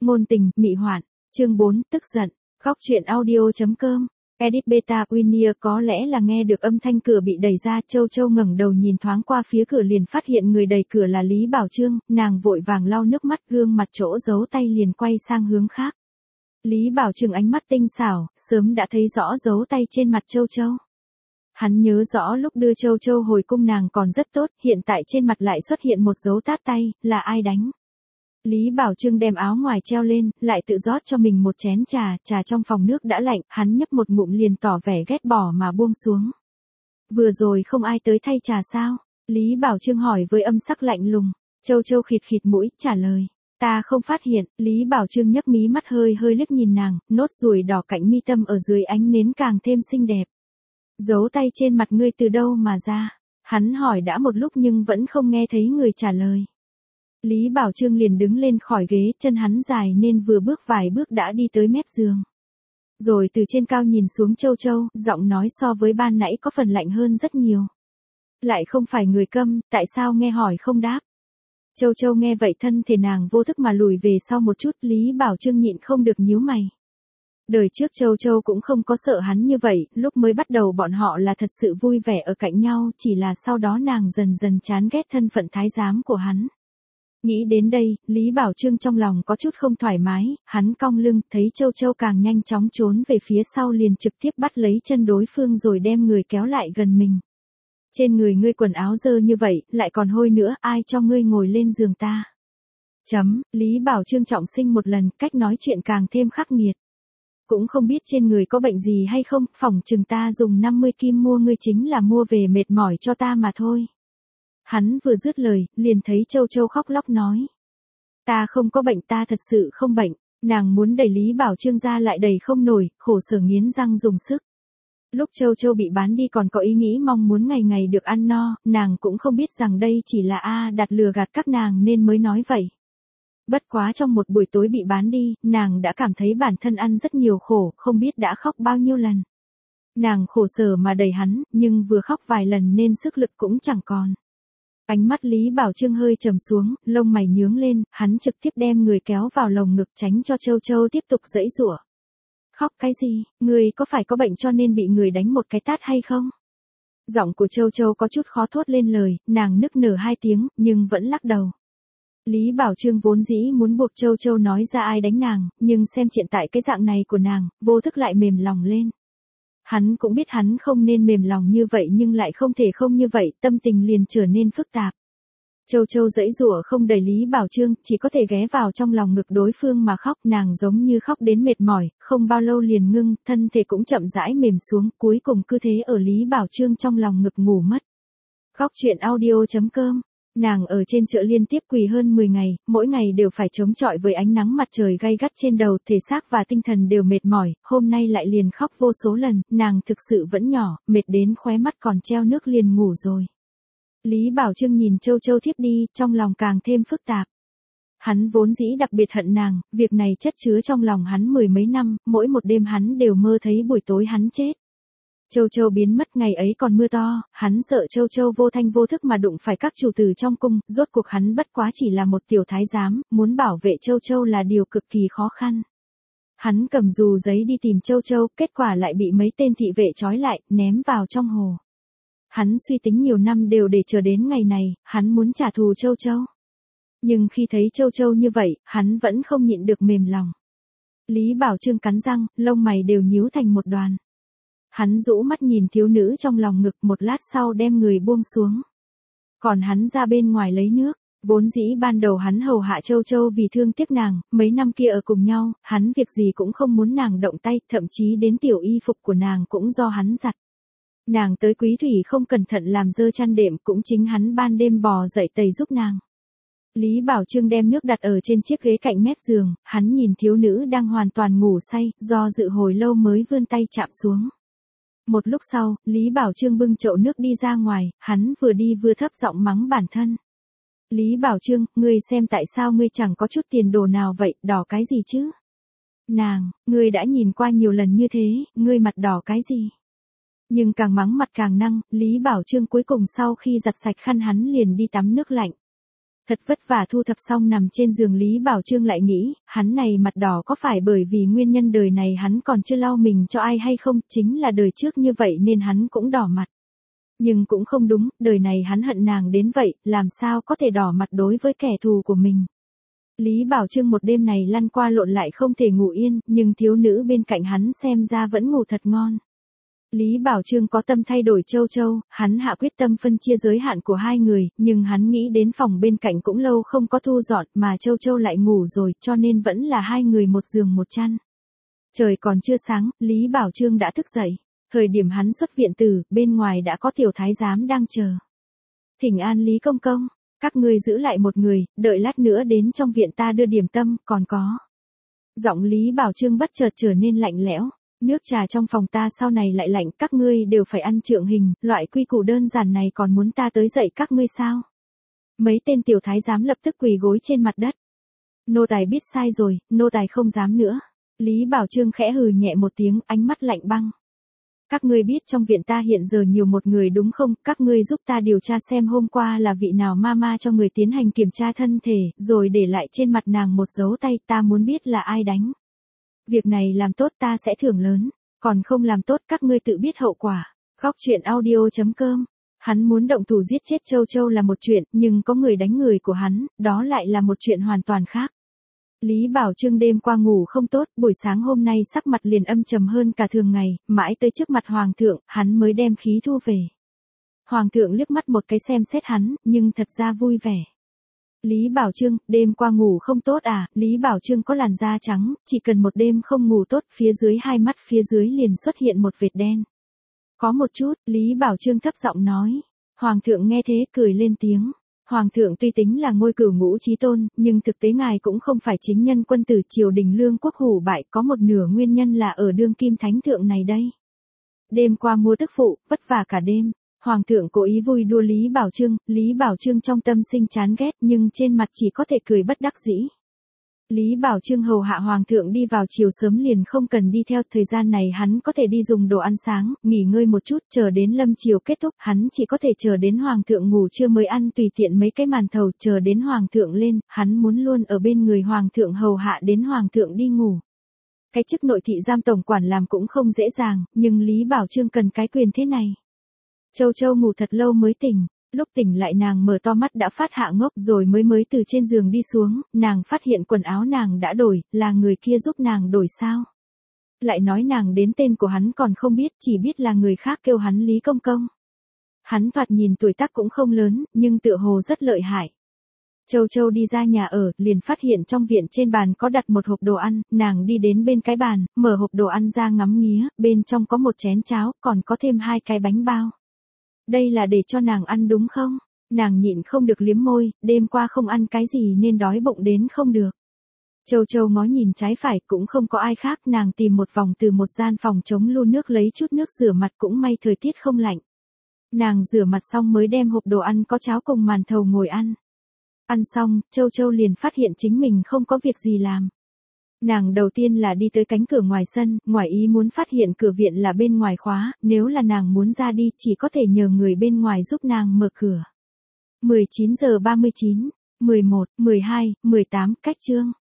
Ngôn tình, mị hoạn. Chương 4, tức giận. Góc truyện audio.com. Edit Beta Winnie có lẽ là nghe được âm thanh cửa bị đẩy ra, Châu Châu ngẩng đầu nhìn thoáng qua phía cửa liền phát hiện người đẩy cửa là Lý Bảo Chương, nàng vội vàng lau nước mắt, gương mặt chỗ giấu tay liền quay sang hướng khác. Lý Bảo Chương ánh mắt tinh xảo, sớm đã thấy rõ dấu tay trên mặt Châu Châu. Hắn nhớ rõ lúc đưa Châu Châu hồi cung nàng còn rất tốt, hiện tại trên mặt lại xuất hiện một dấu tát tay, là ai đánh? Lý Bảo Chương đem áo ngoài treo lên, lại tự rót cho mình một chén trà, trà trong phòng nước đã lạnh, hắn nhấp một ngụm liền tỏ vẻ ghét bỏ mà buông xuống. Vừa rồi không ai tới thay trà sao? Lý Bảo Chương hỏi với âm sắc lạnh lùng. Châu Châu khịt khịt mũi, trả lời. Ta không phát hiện. Lý Bảo Chương nhấc mí mắt hơi liếc nhìn nàng, nốt ruồi đỏ cạnh mi tâm ở dưới ánh nến càng thêm xinh đẹp. Dấu tay trên mặt ngươi từ đâu mà ra? Hắn hỏi đã một lúc nhưng vẫn không nghe thấy người trả lời. Lý Bảo Chương liền đứng lên khỏi ghế, chân hắn dài nên vừa bước vài bước đã đi tới mép giường. Rồi từ trên cao nhìn xuống Châu Châu, giọng nói so với ban nãy có phần lạnh hơn rất nhiều. Lại không phải người câm, tại sao nghe hỏi không đáp? Châu Châu nghe vậy thân thể nàng vô thức mà lùi về sau một chút, Lý Bảo Chương nhịn không được nhíu mày. Đời trước Châu Châu cũng không có sợ hắn như vậy, lúc mới bắt đầu bọn họ là thật sự vui vẻ ở cạnh nhau, chỉ là sau đó nàng dần dần chán ghét thân phận thái giám của hắn. Nghĩ đến đây, Lý Bảo Chương trong lòng có chút không thoải mái, hắn cong lưng, thấy Châu Châu càng nhanh chóng trốn về phía sau liền trực tiếp bắt lấy chân đối phương rồi đem người kéo lại gần mình. Trên người ngươi quần áo dơ như vậy, lại còn hôi nữa, ai cho ngươi ngồi lên giường ta? Lý Bảo Chương trọng sinh một lần, cách nói chuyện càng thêm khắc nghiệt. Cũng không biết trên người có bệnh gì hay không, phỏng chừng ta dùng 50 kim mua ngươi chính là mua về mệt mỏi cho ta mà thôi. Hắn vừa dứt lời, liền thấy Châu Châu khóc lóc nói. Ta không có bệnh, ta thật sự không bệnh. Nàng muốn đẩy Lý Bảo Chương ra lại đẩy không nổi, khổ sở nghiến răng dùng sức. Lúc Châu Châu bị bán đi còn có ý nghĩ mong muốn ngày ngày được ăn no, nàng cũng không biết rằng đây chỉ là đặt lừa gạt các nàng nên mới nói vậy. Bất quá trong một buổi tối bị bán đi, nàng đã cảm thấy bản thân ăn rất nhiều khổ, không biết đã khóc bao nhiêu lần. Nàng khổ sở mà đẩy hắn, nhưng vừa khóc vài lần nên sức lực cũng chẳng còn. Ánh mắt Lý Bảo Chương hơi trầm xuống, lông mày nhướng lên, hắn trực tiếp đem người kéo vào lồng ngực tránh cho Châu Châu tiếp tục giãy giụa. Khóc cái gì, người có phải có bệnh cho nên bị người đánh một cái tát hay không? Giọng của Châu Châu có chút khó thốt lên lời, nàng nức nở 2 tiếng, nhưng vẫn lắc đầu. Lý Bảo Chương vốn dĩ muốn buộc Châu Châu nói ra ai đánh nàng, nhưng xem hiện tại cái dạng này của nàng, vô thức lại mềm lòng lên. Hắn cũng biết hắn không nên mềm lòng như vậy nhưng lại không thể không như vậy, tâm tình liền trở nên phức tạp. Châu Châu giãy giụa không đẩy Lý Bảo Chương, chỉ có thể ghé vào trong lòng ngực đối phương mà khóc, nàng giống như khóc đến mệt mỏi, không bao lâu liền ngưng, thân thể cũng chậm rãi mềm xuống, cuối cùng cứ thế ở Lý Bảo Chương trong lòng ngực ngủ mất. Góc truyện audio.com. Nàng ở trên chợ liên tiếp quỳ hơn 10 ngày, mỗi ngày đều phải chống chọi với ánh nắng mặt trời gay gắt trên đầu, thể xác và tinh thần đều mệt mỏi, hôm nay lại liền khóc vô số lần, nàng thực sự vẫn nhỏ, mệt đến khóe mắt còn treo nước liền ngủ rồi. Lý Bảo Chương nhìn Châu Châu thiếp đi, trong lòng càng thêm phức tạp. Hắn vốn dĩ đặc biệt hận nàng, việc này chất chứa trong lòng hắn 10 mấy năm, mỗi một đêm hắn đều mơ thấy buổi tối hắn chết. Châu Châu biến mất ngày ấy còn mưa to, hắn sợ Châu Châu vô thanh vô thức mà đụng phải các chủ tử trong cung, rốt cuộc hắn bất quá chỉ là một tiểu thái giám, muốn bảo vệ Châu Châu là điều cực kỳ khó khăn. Hắn cầm dù giấy đi tìm Châu Châu, kết quả lại bị mấy tên thị vệ trói lại, ném vào trong hồ. Hắn suy tính nhiều năm đều để chờ đến ngày này, hắn muốn trả thù Châu Châu. Nhưng khi thấy Châu Châu như vậy, hắn vẫn không nhịn được mềm lòng. Lý Bảo Chương cắn răng, lông mày đều nhíu thành một đoàn. Hắn rũ mắt nhìn thiếu nữ trong lòng ngực, một lát sau đem người buông xuống. Còn hắn ra bên ngoài lấy nước, vốn dĩ ban đầu hắn hầu hạ Châu Châu vì thương tiếc nàng, mấy năm kia ở cùng nhau, hắn việc gì cũng không muốn nàng động tay, thậm chí đến tiểu y phục của nàng cũng do hắn giặt. Nàng tới Quý Thủy không cẩn thận làm dơ chăn đệm, cũng chính hắn ban đêm bò dậy tẩy giúp nàng. Lý Bảo Chương đem nước đặt ở trên chiếc ghế cạnh mép giường, hắn nhìn thiếu nữ đang hoàn toàn ngủ say, do dự hồi lâu mới vươn tay chạm xuống. Một lúc sau, Lý Bảo Chương bưng chậu nước đi ra ngoài, hắn vừa đi vừa thấp giọng mắng bản thân. Lý Bảo Chương, ngươi xem tại sao ngươi chẳng có chút tiền đồ nào vậy, đỏ cái gì chứ? Nàng, ngươi đã nhìn qua nhiều lần như thế, ngươi mặt đỏ cái gì? Nhưng càng mắng mặt càng năng, Lý Bảo Chương cuối cùng sau khi giặt sạch khăn hắn liền đi tắm nước lạnh. Thật vất vả thu thập xong nằm trên giường Lý Bảo Trương lại nghĩ, hắn này mặt đỏ có phải bởi vì nguyên nhân đời này hắn còn chưa lau mình cho ai hay không, chính là đời trước như vậy nên hắn cũng đỏ mặt. Nhưng cũng không đúng, đời này hắn hận nàng đến vậy, làm sao có thể đỏ mặt đối với kẻ thù của mình. Lý Bảo Trương một đêm này lăn qua lộn lại không thể ngủ yên, nhưng thiếu nữ bên cạnh hắn xem ra vẫn ngủ thật ngon. Lý Bảo Trương có tâm thay đổi Châu Châu, hắn hạ quyết tâm phân chia giới hạn của hai người, nhưng hắn nghĩ đến phòng bên cạnh cũng lâu không có thu dọn mà Châu Châu lại ngủ rồi cho nên vẫn là hai người một giường một chăn. Trời còn chưa sáng, Lý Bảo Trương đã thức dậy. Thời điểm hắn xuất viện từ, bên ngoài đã có tiểu thái giám đang chờ. Thỉnh an Lý công công, các ngươi giữ lại một người, đợi lát nữa đến trong viện ta đưa điểm tâm, còn có. Giọng Lý Bảo Trương bất chợt trở nên lạnh lẽo. Nước trà trong phòng ta sau này lại lạnh, các ngươi đều phải ăn trượng hình, loại quy củ đơn giản này còn muốn ta tới dạy các ngươi sao? Mấy tên tiểu thái giám lập tức quỳ gối trên mặt đất. Nô tài biết sai rồi, nô tài không dám nữa. Lý Bảo Trương khẽ hừ nhẹ một tiếng, ánh mắt lạnh băng. Các ngươi biết trong viện ta hiện giờ nhiều một người đúng không? Các ngươi giúp ta điều tra xem hôm qua là vị nào mama cho người tiến hành kiểm tra thân thể, rồi để lại trên mặt nàng một dấu tay, ta muốn biết là ai đánh. Việc này làm tốt ta sẽ thưởng lớn, còn không làm tốt các ngươi tự biết hậu quả. Góc truyện audio.com. Hắn muốn động thủ giết chết Châu Châu là một chuyện, nhưng có người đánh người của hắn, đó lại là một chuyện hoàn toàn khác. Lý Bảo Trương đêm qua ngủ không tốt, buổi sáng hôm nay sắc mặt liền âm trầm hơn cả thường ngày, mãi tới trước mặt Hoàng thượng, hắn mới đem khí thu về. Hoàng thượng liếc mắt một cái xem xét hắn, nhưng thật ra vui vẻ. Lý Bảo Trương, đêm qua ngủ không tốt à? Lý Bảo Trương có làn da trắng, chỉ cần một đêm không ngủ tốt, phía dưới hai mắt phía dưới liền xuất hiện một vệt đen. Có một chút, Lý Bảo Trương thấp giọng nói. Hoàng thượng nghe thế cười lên tiếng. Hoàng thượng tuy tính là ngôi cửu ngũ chí tôn, nhưng thực tế ngài cũng không phải chính nhân quân tử, triều đình lương quốc hủ bại, có một nửa nguyên nhân là ở đương kim thánh thượng này đây. Đêm qua mua tức phụ, vất vả cả đêm. Hoàng thượng cố ý vui đùa Lý Bảo Trương trong tâm sinh chán ghét nhưng trên mặt chỉ có thể cười bất đắc dĩ. Lý Bảo Trương hầu hạ Hoàng thượng đi vào chiều sớm liền không cần đi theo, thời gian này hắn có thể đi dùng đồ ăn sáng, nghỉ ngơi một chút, chờ đến lâm chiều kết thúc, hắn chỉ có thể chờ đến Hoàng thượng ngủ trưa mới ăn tùy tiện mấy cái màn thầu, chờ đến Hoàng thượng lên, hắn muốn luôn ở bên người Hoàng thượng hầu hạ đến Hoàng thượng đi ngủ. Cái chức nội thị giam tổng quản làm cũng không dễ dàng, nhưng Lý Bảo Trương cần cái quyền thế này. Châu Châu ngủ thật lâu mới tỉnh, lúc tỉnh lại nàng mở to mắt đã phát hạ ngốc rồi mới từ trên giường đi xuống, nàng phát hiện quần áo nàng đã đổi, là người kia giúp nàng đổi sao? Lại nói nàng đến tên của hắn còn không biết, chỉ biết là người khác kêu hắn Lý công công. Hắn thoạt nhìn tuổi tác cũng không lớn, nhưng tựa hồ rất lợi hại. Châu Châu đi ra nhà ở, liền phát hiện trong viện trên bàn có đặt một hộp đồ ăn, nàng đi đến bên cái bàn, mở hộp đồ ăn ra ngắm nghía, bên trong có một chén cháo, còn có thêm 2 cái bánh bao. Đây là để cho nàng ăn đúng không? Nàng nhịn không được liếm môi, đêm qua không ăn cái gì nên đói bụng đến không được. Châu Châu ngó nhìn trái phải cũng không có ai khác, nàng tìm một vòng từ một gian phòng chống lu nước lấy chút nước rửa mặt, cũng may thời tiết không lạnh. Nàng rửa mặt xong mới đem hộp đồ ăn có cháo cùng màn thầu ngồi ăn. Ăn xong, Châu Châu liền phát hiện chính mình không có việc gì làm. Nàng đầu tiên là đi tới cánh cửa ngoài sân, ngoài ý muốn phát hiện cửa viện là bên ngoài khóa, nếu là nàng muốn ra đi chỉ có thể nhờ người bên ngoài giúp nàng mở cửa. 19:39, 11, 12, 18, cách chương.